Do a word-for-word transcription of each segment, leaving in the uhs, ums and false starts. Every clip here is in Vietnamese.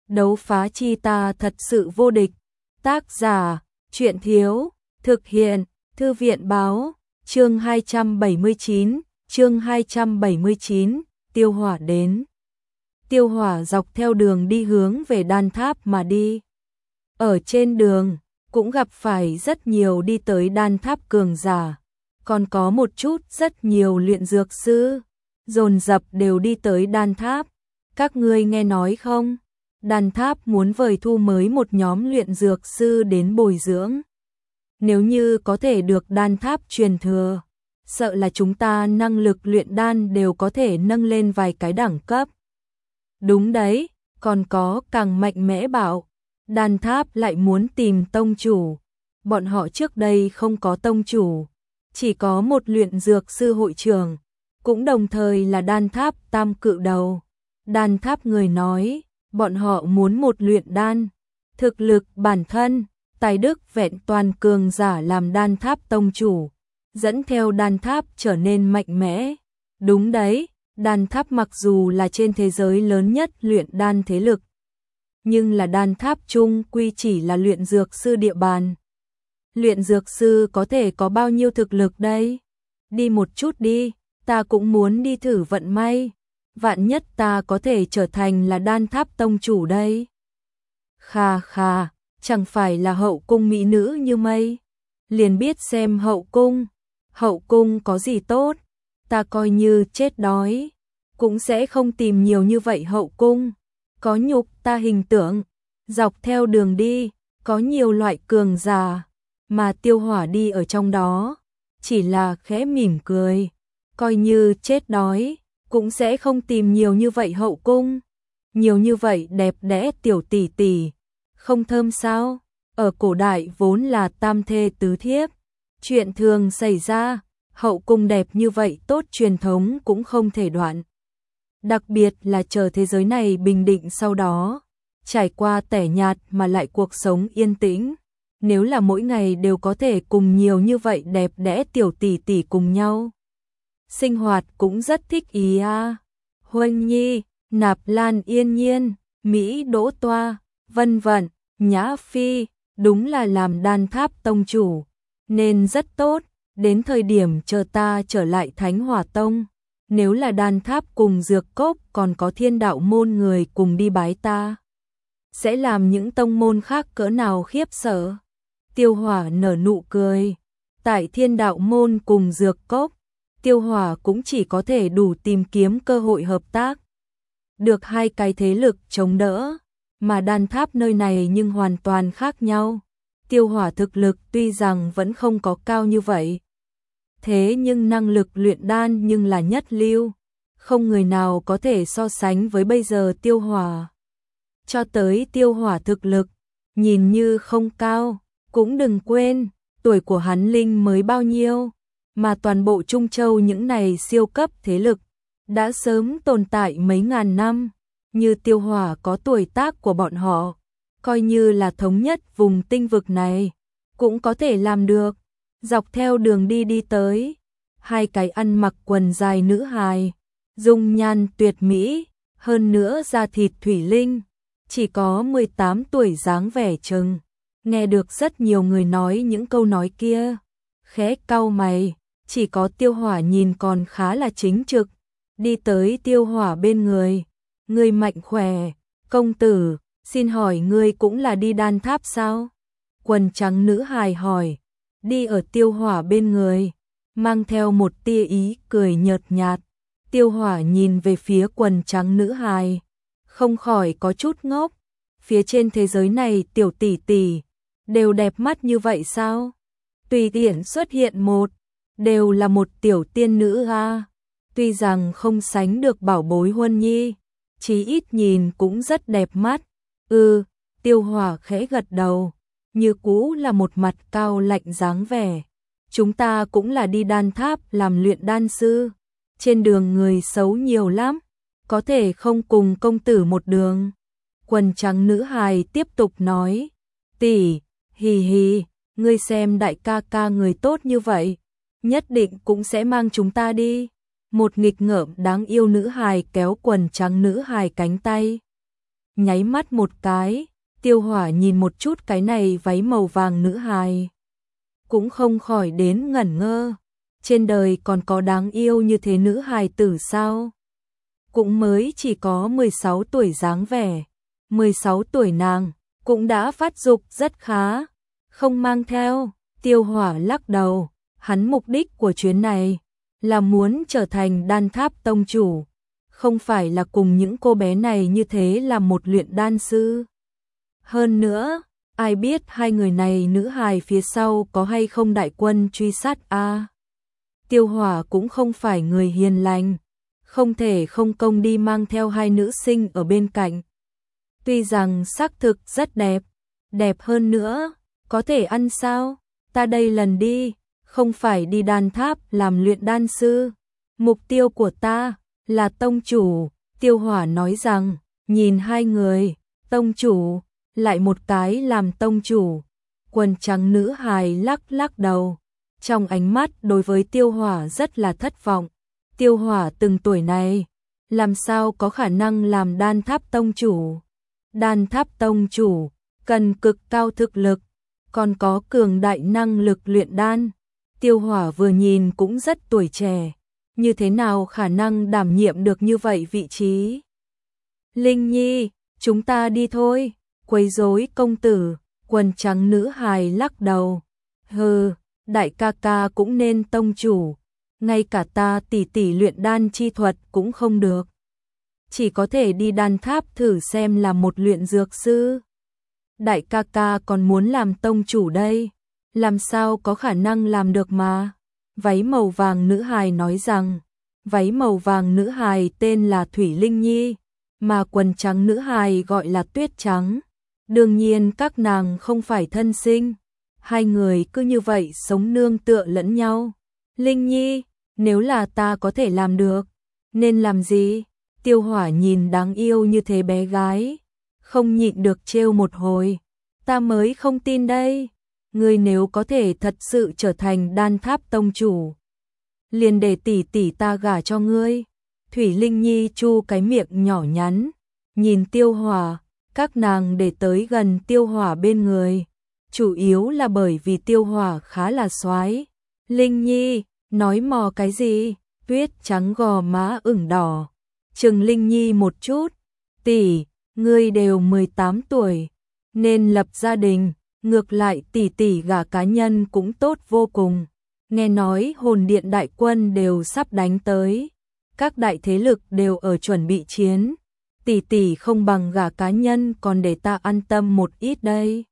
Đấu phá chi ta thật sự vô địch. Tác giả, Truyện Thiếu, thực hiện, Thư viện Báo, chương hai trăm bảy mươi chín, chương hai trăm bảy mươi chín, Tiêu Hỏa đến. Tiêu Hỏa dọc theo đường đi hướng về đan tháp mà đi. Ở trên đường, cũng gặp phải rất nhiều đi tới đan tháp cường giả, còn có một chút rất nhiều luyện dược sư, dồn dập đều đi tới đan tháp. Các ngươi nghe nói không? Đan tháp muốn vời thu mới một nhóm luyện dược sư đến bồi dưỡng. Nếu như có thể được đan tháp truyền thừa, sợ là chúng ta năng lực luyện đan đều có thể nâng lên vài cái đẳng cấp. Đúng đấy, còn có càng mạnh mẽ bảo, đan tháp lại muốn tìm tông chủ. Bọn họ trước đây không có tông chủ, chỉ có một luyện dược sư hội trưởng, cũng đồng thời là đan tháp tam cự đầu. Đan tháp người nói, bọn họ muốn một luyện đan, thực lực bản thân, tài đức vẹn toàn cường giả làm đan tháp tông chủ, dẫn theo đan tháp trở nên mạnh mẽ. Đúng đấy, đan tháp mặc dù là trên thế giới lớn nhất luyện đan thế lực, nhưng là đan tháp chung quy chỉ là luyện dược sư địa bàn. Luyện dược sư có thể có bao nhiêu thực lực đây? Đi một chút đi, ta cũng muốn đi thử vận may. Vạn nhất ta có thể trở thành là đan tháp tông chủ đây. Kha kha, chẳng phải là hậu cung mỹ nữ như mây. Liền biết xem hậu cung. Hậu cung có gì tốt? Ta coi như chết đói, cũng sẽ không tìm nhiều như vậy hậu cung. Có nhục ta hình tượng. Dọc theo đường đi, có nhiều loại cường giả, mà Tiêu Hỏa đi ở trong đó, chỉ là khẽ mỉm cười. Coi như chết đói, cũng sẽ không tìm nhiều như vậy hậu cung. Nhiều như vậy đẹp đẽ tiểu tỷ tỷ, không thơm sao? Ở cổ đại vốn là tam thê tứ thiếp, chuyện thường xảy ra, hậu cung đẹp như vậy tốt truyền thống cũng không thể đoạn. Đặc biệt là chờ thế giới này bình định sau đó, trải qua tẻ nhạt mà lại cuộc sống yên tĩnh. Nếu là mỗi ngày đều có thể cùng nhiều như vậy đẹp đẽ tiểu tỷ tỷ cùng nhau, sinh hoạt cũng rất thích ý a. Huân Nhi, Nạp Lan Yên Nhiên, Mỹ Đỗ Toa, vân vân, Nhã Phi, đúng là làm đan tháp tông chủ, nên rất tốt. Đến thời điểm chờ ta trở lại Thánh Hỏa Tông, nếu là đan tháp cùng dược cốc còn có thiên đạo môn người cùng đi bái ta, sẽ làm những tông môn khác cỡ nào khiếp sợ. Tiêu Hỏa nở nụ cười. Tại thiên đạo môn cùng dược cốc, Tiêu Hỏa cũng chỉ có thể đủ tìm kiếm cơ hội hợp tác, được hai cái thế lực chống đỡ, mà đan tháp nơi này nhưng hoàn toàn khác nhau. Tiêu Hỏa thực lực tuy rằng vẫn không có cao như vậy, thế nhưng năng lực luyện đan nhưng là nhất lưu, không người nào có thể so sánh với bây giờ Tiêu Hỏa. Cho tới Tiêu Hỏa thực lực, nhìn như không cao, cũng đừng quên, tuổi của hắn linh mới bao nhiêu, mà toàn bộ Trung Châu những này siêu cấp thế lực đã sớm tồn tại mấy ngàn năm, như Tiêu Hỏa có tuổi tác của bọn họ, coi như là thống nhất vùng tinh vực này, cũng có thể làm được. Dọc theo đường đi đi tới, hai cái ăn mặc quần dài nữ hài, dung nhan tuyệt mỹ, hơn nữa da thịt thủy linh, chỉ có mười tám tuổi dáng vẻ chừng. Nghe được rất nhiều người nói những câu nói kia, khẽ cau mày, chỉ có Tiêu Hỏa nhìn còn khá là chính trực, đi tới Tiêu Hỏa bên người. Người mạnh khỏe, công tử, xin hỏi ngươi cũng là đi đan tháp sao? Quần trắng nữ hài hỏi, đi ở Tiêu Hỏa bên người, mang theo một tia ý cười nhợt nhạt. Tiêu Hỏa nhìn về phía quần trắng nữ hài, không khỏi có chút ngốc. Phía trên thế giới này tiểu tỷ tỷ đều đẹp mắt như vậy sao? Tùy tiện xuất hiện một, đều là một tiểu tiên nữ a. Tuy rằng không sánh được bảo bối Huân Nhi, chí ít nhìn cũng rất đẹp mắt. Ừ, Tiêu Hỏa khẽ gật đầu, như cũ là một mặt cao lạnh dáng vẻ. Chúng ta cũng là đi đan tháp làm luyện đan sư, trên đường người xấu nhiều lắm, có thể không cùng công tử một đường. Quần trắng nữ hài tiếp tục nói, tỷ, hì hì, ngươi xem đại ca ca người tốt như vậy, nhất định cũng sẽ mang chúng ta đi. Một nghịch ngợm đáng yêu nữ hài kéo quần trắng nữ hài cánh tay, nháy mắt một cái, Tiêu Hỏa nhìn một chút cái này váy màu vàng nữ hài. Cũng không khỏi đến ngẩn ngơ, trên đời còn có đáng yêu như thế nữ hài tử sao? Cũng mới chỉ có mười sáu tuổi dáng vẻ, mười sáu tuổi nàng, cũng đã phát dục rất khá, không mang theo. Tiêu Hỏa lắc đầu, hắn mục đích của chuyến này là muốn trở thành đan tháp tông chủ, không phải là cùng những cô bé này như thế là một luyện đan sư. Hơn nữa, ai biết hai người này nữ hài phía sau có hay không đại quân truy sát a. À, Tiêu Hỏa cũng không phải người hiền lành, không thể không công đi mang theo hai nữ sinh ở bên cạnh. Tuy rằng xác thực rất đẹp, đẹp hơn nữa, có thể ăn sao? Ta đây lần đi, không phải đi đan tháp làm luyện đan sư. Mục tiêu của ta là tông chủ. Tiêu Hỏa nói rằng, nhìn hai người, tông chủ, lại một cái làm tông chủ. Quần trắng nữ hài lắc lắc đầu, trong ánh mắt đối với Tiêu Hỏa rất là thất vọng. Tiêu Hỏa từng tuổi này, làm sao có khả năng làm đan tháp tông chủ? Đan tháp tông chủ, cần cực cao thực lực, còn có cường đại năng lực luyện đan. Tiêu Hỏa vừa nhìn cũng rất tuổi trẻ, như thế nào khả năng đảm nhiệm được như vậy vị trí? Linh Nhi, chúng ta đi thôi. Quấy rối công tử, quần trắng nữ hài lắc đầu. Hừ, đại ca ca cũng nên tông chủ, ngay cả ta tỷ tỷ luyện đan chi thuật cũng không được. Chỉ có thể đi đan tháp thử xem là một luyện dược sư. Đại ca ca còn muốn làm tông chủ đây, làm sao có khả năng làm được mà. Váy màu vàng nữ hài nói rằng, váy màu vàng nữ hài tên là Thủy Linh Nhi, mà quần trắng nữ hài gọi là Tuyết Trắng. Đương nhiên các nàng không phải thân sinh, hai người cứ như vậy sống nương tựa lẫn nhau. Linh Nhi, nếu là ta có thể làm được, nên làm gì? Tiêu Hỏa nhìn đáng yêu như thế bé gái, không nhịn được trêu một hồi. Ta mới không tin đây, ngươi nếu có thể thật sự trở thành đan tháp tông chủ, liền để tỷ tỷ ta gả cho ngươi. Thủy Linh Nhi chu cái miệng nhỏ nhắn, nhìn Tiêu Hỏa. Các nàng để tới gần Tiêu Hỏa bên người, chủ yếu là bởi vì Tiêu Hỏa khá là soái. Linh Nhi, nói mò cái gì? Tuyết Trắng gò má ửng đỏ, chừng Linh Nhi một chút. Tỷ, ngươi đều mười tám tuổi, nên lập gia đình, ngược lại tỷ tỷ gả cá nhân cũng tốt vô cùng. Nghe nói hồn điện đại quân đều sắp đánh tới, các đại thế lực đều ở chuẩn bị chiến. Tỷ tỷ không bằng gả cá nhân còn để ta an tâm một ít đây.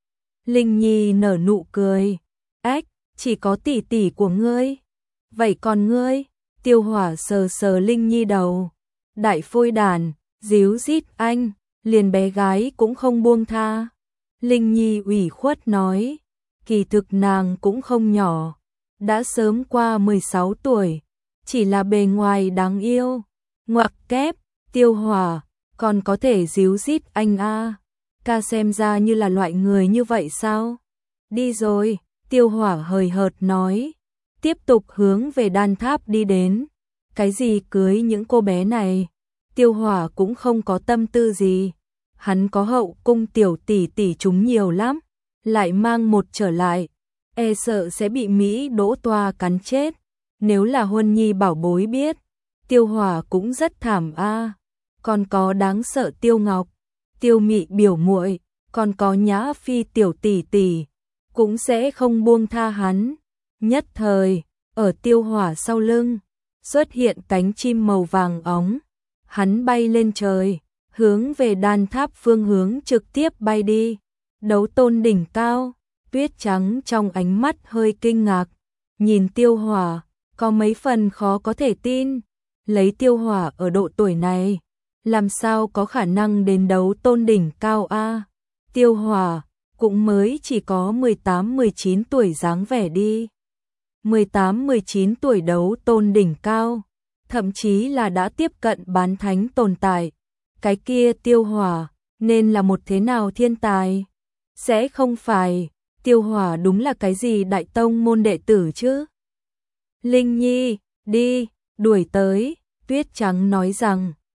Linh Nhi nở nụ cười. Ách, chỉ có tỷ tỷ của ngươi. Vậy còn ngươi? Tiêu Hỏa sờ sờ Linh Nhi đầu. Đại phôi đàn, díu dít anh, liền bé gái cũng không buông tha. Linh Nhi ủy khuất nói. Kỳ thực nàng cũng không nhỏ, đã sớm qua mười sáu tuổi, chỉ là bề ngoài đáng yêu. Ngoặc kép, Tiêu Hỏa, còn có thể díu dít anh a. Ca xem ra như là loại người như vậy sao? Đi rồi, Tiêu Hỏa hời hợt nói, tiếp tục hướng về đan tháp đi đến. Cái gì cưới những cô bé này? Tiêu Hỏa cũng không có tâm tư gì. Hắn có hậu cung tiểu tỷ tỷ chúng nhiều lắm, lại mang một trở lại, e sợ sẽ bị Mỹ Đỗ Toa cắn chết. Nếu là Huân Nhi bảo bối biết, Tiêu Hỏa cũng rất thảm a. Còn có đáng sợ Tiêu Ngọc, Tiêu Mị biểu muội, còn có Nhã Phi tiểu tỷ tỷ, cũng sẽ không buông tha hắn. Nhất thời, ở Tiêu Hỏa sau lưng, xuất hiện cánh chim màu vàng óng. Hắn bay lên trời, hướng về đan tháp phương hướng trực tiếp bay đi. Đấu tôn đỉnh cao, Tuyết Trắng trong ánh mắt hơi kinh ngạc, nhìn Tiêu Hỏa, có mấy phần khó có thể tin. Lấy Tiêu Hỏa ở độ tuổi này, làm sao có khả năng đến đấu tôn đỉnh cao a? Tiêu Hỏa cũng mới chỉ có mười tám mười chín tuổi dáng vẻ đi. mười tám mười chín tuổi đấu tôn đỉnh cao, thậm chí là đã tiếp cận bán thánh tồn tại. Cái kia Tiêu Hỏa nên là một thế nào thiên tài? Sẽ không phải Tiêu Hỏa đúng là cái gì đại tông môn đệ tử chứ? Linh Nhi, đi, đuổi tới. Tuyết Trắng nói rằng,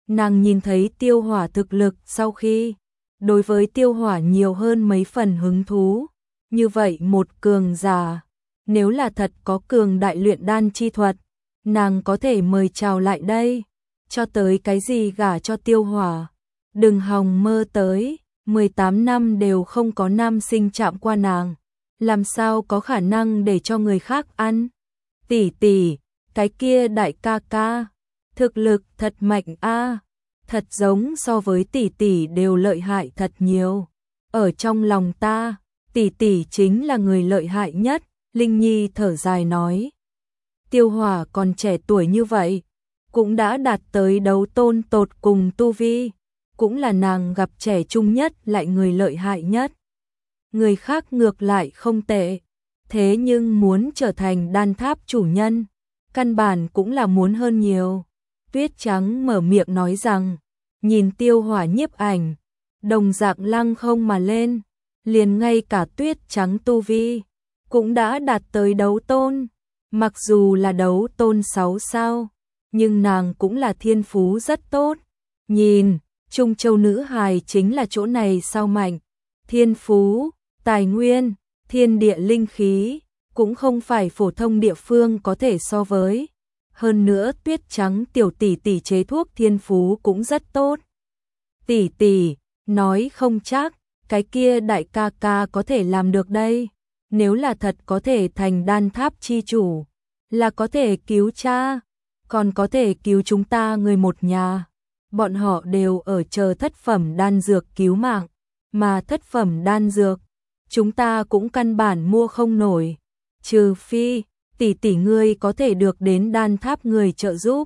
Nàng nhìn thấy Tiêu Hỏa thực lực sau khi, đối với Tiêu Hỏa nhiều hơn mấy phần hứng thú. Như vậy một cường giả, nếu là thật có cường đại luyện đan chi thuật, nàng có thể mời chào lại đây. Cho tới cái gì gả cho Tiêu Hỏa, đừng hòng mơ tới, mười tám năm đều không có nam sinh chạm qua nàng, làm sao có khả năng để cho người khác ăn. Tỷ tỷ, cái kia đại ca ca, thực lực thật mạnh a, thật giống so với tỷ tỷ đều lợi hại thật nhiều. Ở trong lòng ta, tỷ tỷ chính là người lợi hại nhất, Linh Nhi thở dài nói. Tiêu Hỏa còn trẻ tuổi như vậy, cũng đã đạt tới đấu tôn tột cùng tu vi, cũng là nàng gặp trẻ trung nhất lại người lợi hại nhất. Người khác ngược lại không tệ, thế nhưng muốn trở thành đan tháp chủ nhân, căn bản cũng là muốn hơn nhiều. Tuyết Trắng mở miệng nói rằng, nhìn Tiêu Hỏa nhiếp ảnh, đồng dạng lăng không mà lên, liền ngay cả Tuyết Trắng tu vi, cũng đã đạt tới đấu tôn, mặc dù là đấu tôn sáu sao, nhưng nàng cũng là thiên phú rất tốt. Nhìn, Trung Châu nữ hài chính là chỗ này sao mạnh, thiên phú, tài nguyên, thiên địa linh khí, cũng không phải phổ thông địa phương có thể so với. Hơn nữa Tuyết Trắng tiểu tỷ tỷ chế thuốc thiên phú cũng rất tốt. Tỷ tỷ, nói không chắc, cái kia đại ca ca có thể làm được đây. Nếu là thật có thể thành đan tháp chi chủ, là có thể cứu cha, còn có thể cứu chúng ta người một nhà. Bọn họ đều ở chờ thất phẩm đan dược cứu mạng, mà thất phẩm đan dược, chúng ta cũng căn bản mua không nổi. Trừ phi, tỷ tỷ ngươi có thể được đến đan tháp người trợ giúp.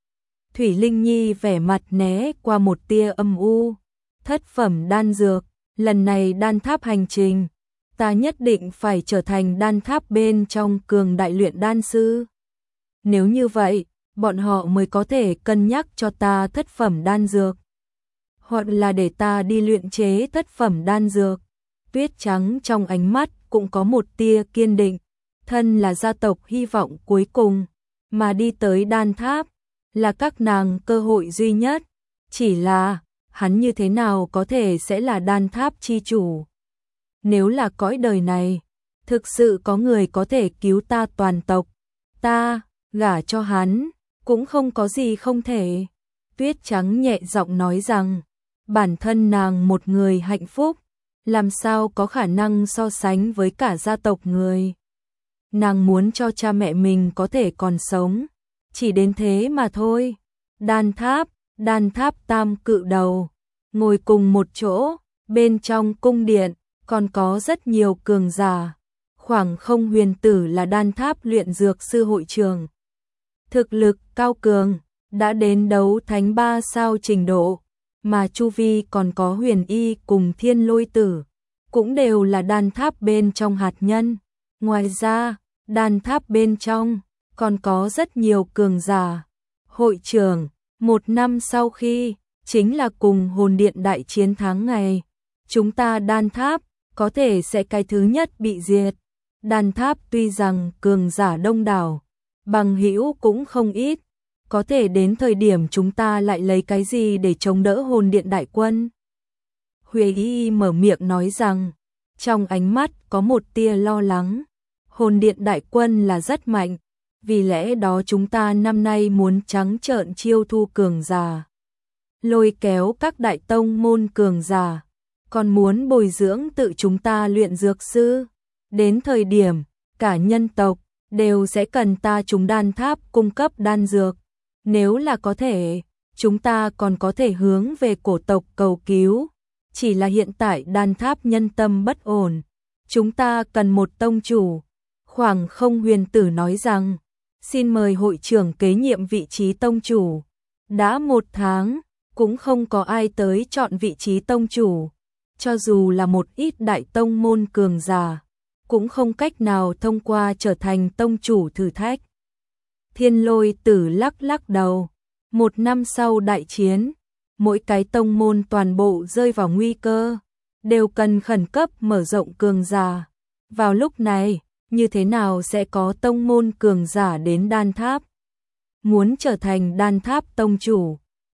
Thủy Linh Nhi vẻ mặt né qua một tia âm u. Thất phẩm đan dược, lần này đan tháp hành trình, ta nhất định phải trở thành đan tháp bên trong cường đại luyện đan sư. Nếu như vậy, bọn họ mới có thể cân nhắc cho ta thất phẩm đan dược, hoặc là để ta đi luyện chế thất phẩm đan dược. Tuyết Trắng trong ánh mắt cũng có một tia kiên định, thân là gia tộc hy vọng cuối cùng, mà đi tới đan tháp, là các nàng cơ hội duy nhất. Chỉ là, hắn như thế nào có thể sẽ là đan tháp chi chủ? Nếu là cõi đời này, thực sự có người có thể cứu ta toàn tộc, ta, gả cho hắn, cũng không có gì không thể. Tuyết Trắng nhẹ giọng nói rằng, bản thân nàng một người hạnh phúc, làm sao có khả năng so sánh với cả gia tộc người. Nàng muốn cho cha mẹ mình có thể còn sống, chỉ đến thế mà thôi. Đan tháp, đan tháp tam cự đầu, ngồi cùng một chỗ, bên trong cung điện, còn có rất nhiều cường giả. Khoảng Không Huyền Tử là đan tháp luyện dược sư hội trường. Thực lực cao cường, đã đến đấu thánh ba sao trình độ, mà Chu Vi còn có Huyền Y cùng Thiên Lôi Tử, cũng đều là đan tháp bên trong hạt nhân. Ngoài ra, đan tháp bên trong, còn có rất nhiều cường giả. Hội trưởng, một năm sau khi, chính là cùng hồn điện đại chiến thắng ngày, chúng ta đan tháp, có thể sẽ cái thứ nhất bị diệt. Đan tháp tuy rằng cường giả đông đảo, bằng hữu cũng không ít, có thể đến thời điểm chúng ta lại lấy cái gì để chống đỡ hồn điện đại quân? Huệ Y mở miệng nói rằng, trong ánh mắt có một tia lo lắng. Hồn điện đại quân là rất mạnh, vì lẽ đó chúng ta năm nay muốn trắng trợn chiêu thu cường giả, lôi kéo các đại tông môn cường giả, còn muốn bồi dưỡng tự chúng ta luyện dược sư. Đến thời điểm, cả nhân tộc đều sẽ cần ta chúng đan tháp cung cấp đan dược. Nếu là có thể, chúng ta còn có thể hướng về cổ tộc cầu cứu. Chỉ là hiện tại đan tháp nhân tâm bất ổn, chúng ta cần một tông chủ. Khoảng Không Huyền Tử nói rằng, xin mời hội trưởng kế nhiệm vị trí tông chủ. Đã một tháng, cũng không có ai tới chọn vị trí tông chủ. Cho dù là một ít đại tông môn cường giả, cũng không cách nào thông qua trở thành tông chủ thử thách. Thiên Lôi Tử lắc lắc đầu. Một năm sau đại chiến, mỗi cái tông môn toàn bộ rơi vào nguy cơ, đều cần khẩn cấp mở rộng cường giả. Vào lúc này, như thế nào sẽ có tông môn cường giả đến đan tháp? Muốn trở thành đan tháp tông chủ,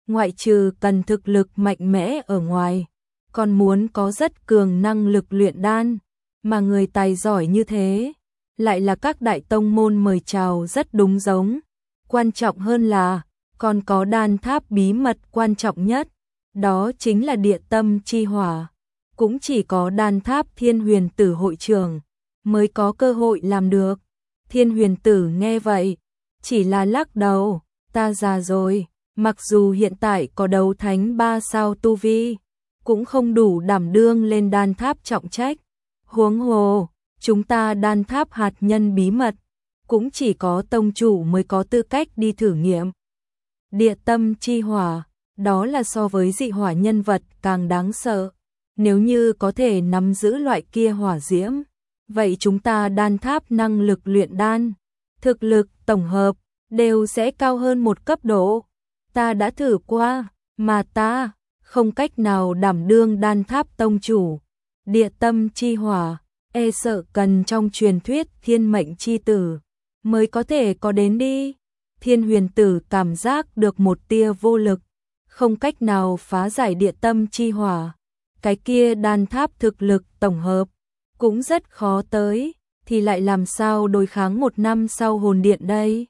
ngoại trừ cần thực lực mạnh mẽ ở ngoài, còn muốn có rất cường năng lực luyện đan, mà người tài giỏi như thế, lại là các đại tông môn mời chào rất đúng giống. Quan trọng hơn là, còn có đan tháp bí mật quan trọng nhất, đó chính là địa tâm chi hỏa. Cũng chỉ có đan tháp Thiên Huyền Tử hội trưởng mới có cơ hội làm được. Thiên Huyền Tử nghe vậy, chỉ là lắc đầu, ta già rồi, mặc dù hiện tại có đấu thánh ba sao tu vi, cũng không đủ đảm đương lên đan tháp trọng trách. Huống hồ, chúng ta đan tháp hạt nhân bí mật, cũng chỉ có tông chủ mới có tư cách đi thử nghiệm. Địa tâm chi hỏa, đó là so với dị hỏa nhân vật càng đáng sợ. Nếu như có thể nắm giữ loại kia hỏa diễm, vậy chúng ta đan tháp năng lực luyện đan, thực lực tổng hợp đều sẽ cao hơn một cấp độ. Ta đã thử qua, mà ta không cách nào đảm đương đan tháp tông chủ. Địa tâm chi hỏa, e sợ cần trong truyền thuyết thiên mệnh chi tử mới có thể có đến đi. Thiên Huyền Tử cảm giác được một tia vô lực, không cách nào phá giải địa tâm chi hỏa. Cái kia đan tháp thực lực tổng hợp cũng rất khó tới, thì lại làm sao đối kháng một năm sau hồn điện đây?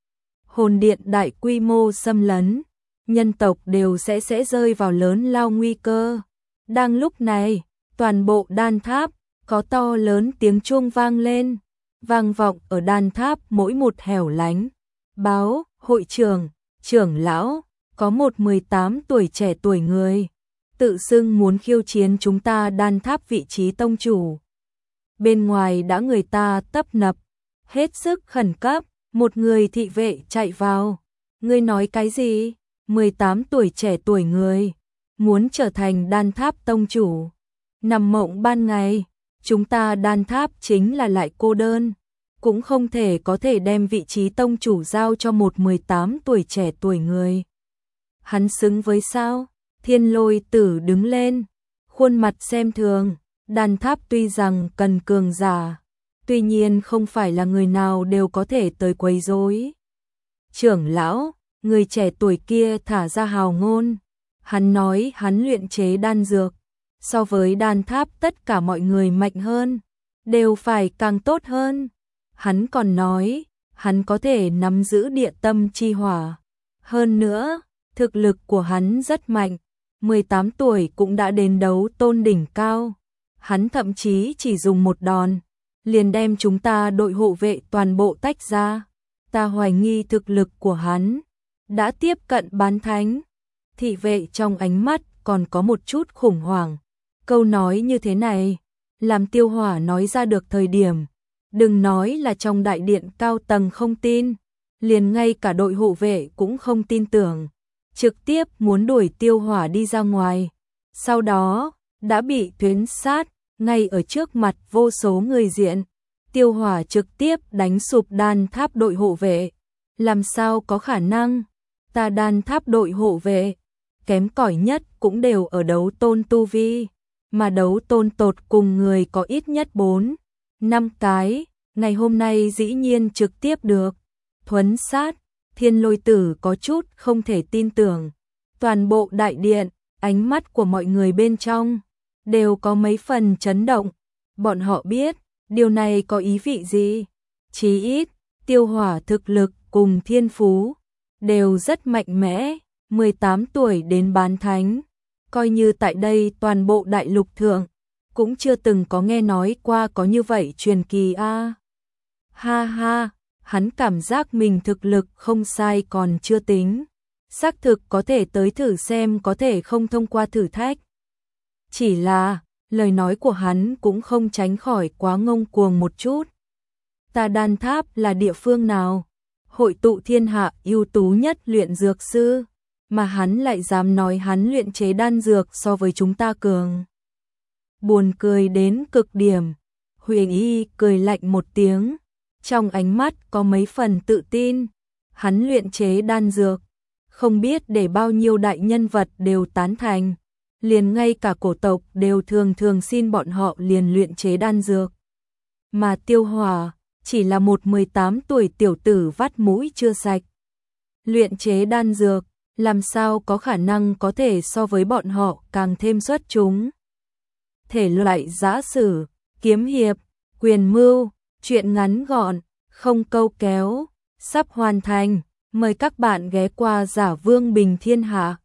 Hồn điện đại quy mô xâm lấn, nhân tộc đều sẽ sẽ rơi vào lớn lao nguy cơ. Đang lúc này, toàn bộ đan tháp có to lớn tiếng chuông vang lên, vang vọng ở đan tháp mỗi một hẻo lánh. Báo, hội trưởng, trưởng lão, có một mười tám tuổi trẻ tuổi người, tự xưng muốn khiêu chiến chúng ta đan tháp vị trí tông chủ. Bên ngoài đã người ta tấp nập, hết sức khẩn cấp, một người thị vệ chạy vào. Ngươi nói cái gì? mười tám tuổi trẻ tuổi người, muốn trở thành đan tháp tông chủ. Nằm mộng ban ngày, chúng ta đan tháp chính là lại cô đơn, cũng không thể có thể đem vị trí tông chủ giao cho một mười tám tuổi trẻ tuổi người. Hắn xứng với sao? Thiên Lôi Tử đứng lên, khuôn mặt xem thường, đan tháp tuy rằng cần cường giả, tuy nhiên không phải là người nào đều có thể tới quấy rối. Trưởng lão, người trẻ tuổi kia thả ra hào ngôn, hắn nói hắn luyện chế đan dược, so với đan tháp tất cả mọi người mạnh hơn, đều phải càng tốt hơn. Hắn còn nói, hắn có thể nắm giữ địa tâm chi hỏa. Hơn nữa, thực lực của hắn rất mạnh, mười tám tuổi cũng đã đến đấu tôn đỉnh cao. Hắn thậm chí chỉ dùng một đòn, liền đem chúng ta đội hộ vệ toàn bộ tách ra. Ta hoài nghi thực lực của hắn đã tiếp cận bán thánh. Thị vệ trong ánh mắt còn có một chút khủng hoảng. Câu nói như thế này, làm Tiêu Hỏa nói ra được thời điểm, đừng nói là trong đại điện cao tầng không tin, liền ngay cả đội hộ vệ cũng không tin tưởng, trực tiếp muốn đuổi Tiêu Hỏa đi ra ngoài. Sau đó, đã bị tuyến sát, ngay ở trước mặt vô số người diện. Tiêu Hỏa trực tiếp đánh sụp đan tháp đội hộ vệ. Làm sao có khả năng? Ta đan tháp đội hộ vệ, kém cỏi nhất cũng đều ở đấu tôn tu vi, mà đấu tôn tột cùng người có ít nhất bốn, năm cái, ngày hôm nay dĩ nhiên trực tiếp được thuấn sát. Thiên Lôi Tử có chút không thể tin tưởng. Toàn bộ đại điện, ánh mắt của mọi người bên trong đều có mấy phần chấn động. Bọn họ biết, điều này có ý vị gì? Chí ít, Tiêu Hỏa thực lực cùng thiên phú đều rất mạnh mẽ, mười tám tuổi đến bán thánh, coi như tại đây toàn bộ đại lục thượng cũng chưa từng có nghe nói qua có như vậy truyền kỳ a. À. Ha ha, hắn cảm giác mình thực lực không sai còn chưa tính, xác thực có thể tới thử xem có thể không thông qua thử thách. Chỉ là, lời nói của hắn cũng không tránh khỏi quá ngông cuồng một chút. Ta đan tháp là địa phương nào? Hội tụ thiên hạ ưu tú nhất luyện dược sư, mà hắn lại dám nói hắn luyện chế đan dược so với chúng ta cường. Buồn cười đến cực điểm. Huyền Y cười lạnh một tiếng, trong ánh mắt có mấy phần tự tin. Hắn luyện chế đan dược, không biết để bao nhiêu đại nhân vật đều tán thành, liền ngay cả cổ tộc đều thường thường xin bọn họ liền luyện chế đan dược. Mà Tiêu Hỏa chỉ là một mười tám tuổi tiểu tử vắt mũi chưa sạch. Luyện chế đan dược, làm sao có khả năng có thể so với bọn họ càng thêm xuất chúng. Thể loại giã sử, kiếm hiệp, quyền mưu, truyện ngắn gọn, không câu kéo, sắp hoàn thành. Mời các bạn ghé qua Giả Vương Bình Thiên Hạ.